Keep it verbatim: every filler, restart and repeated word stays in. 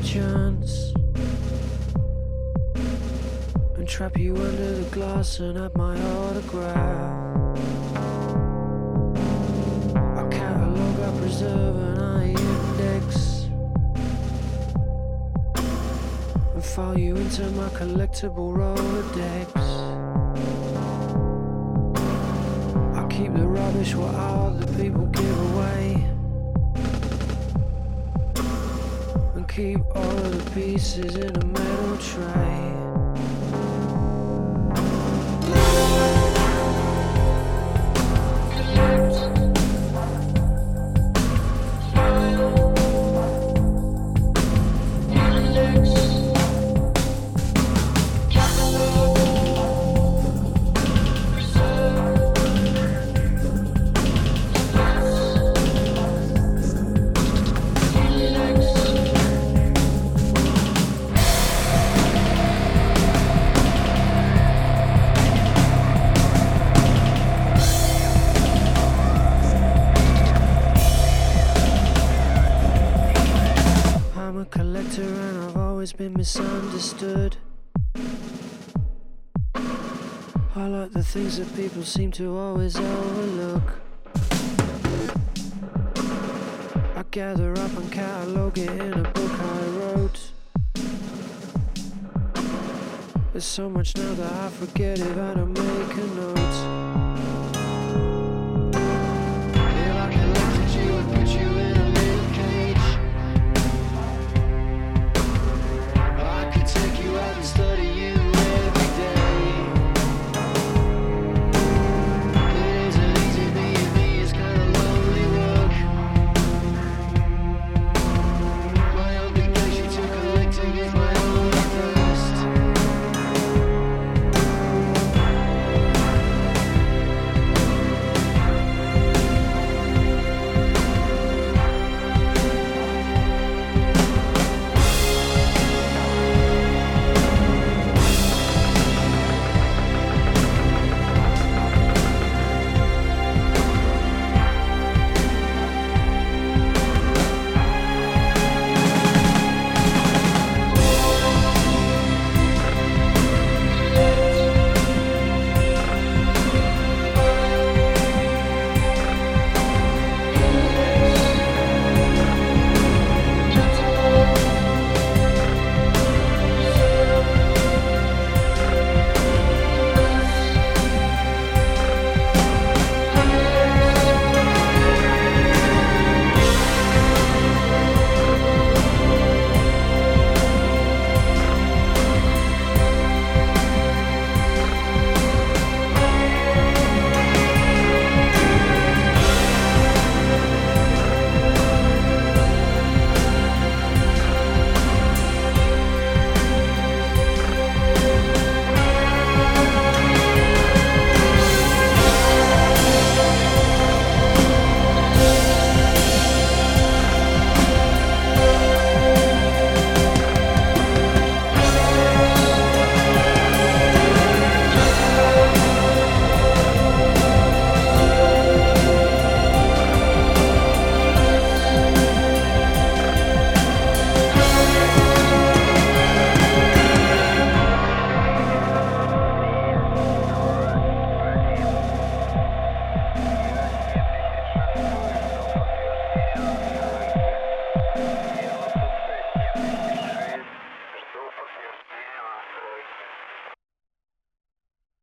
chance and trap you under the glass and have my autograph. I catalog, I preserve and I index and file you into my collectible Rolodex. I keep the rubbish what other people give away and keep all of the pieces in a metal tray. I'm a collector and I've always been misunderstood. I like the things that people seem to always overlook. I gather up and catalogue it in a book I wrote. There's so much now that I forget if I don't make a note.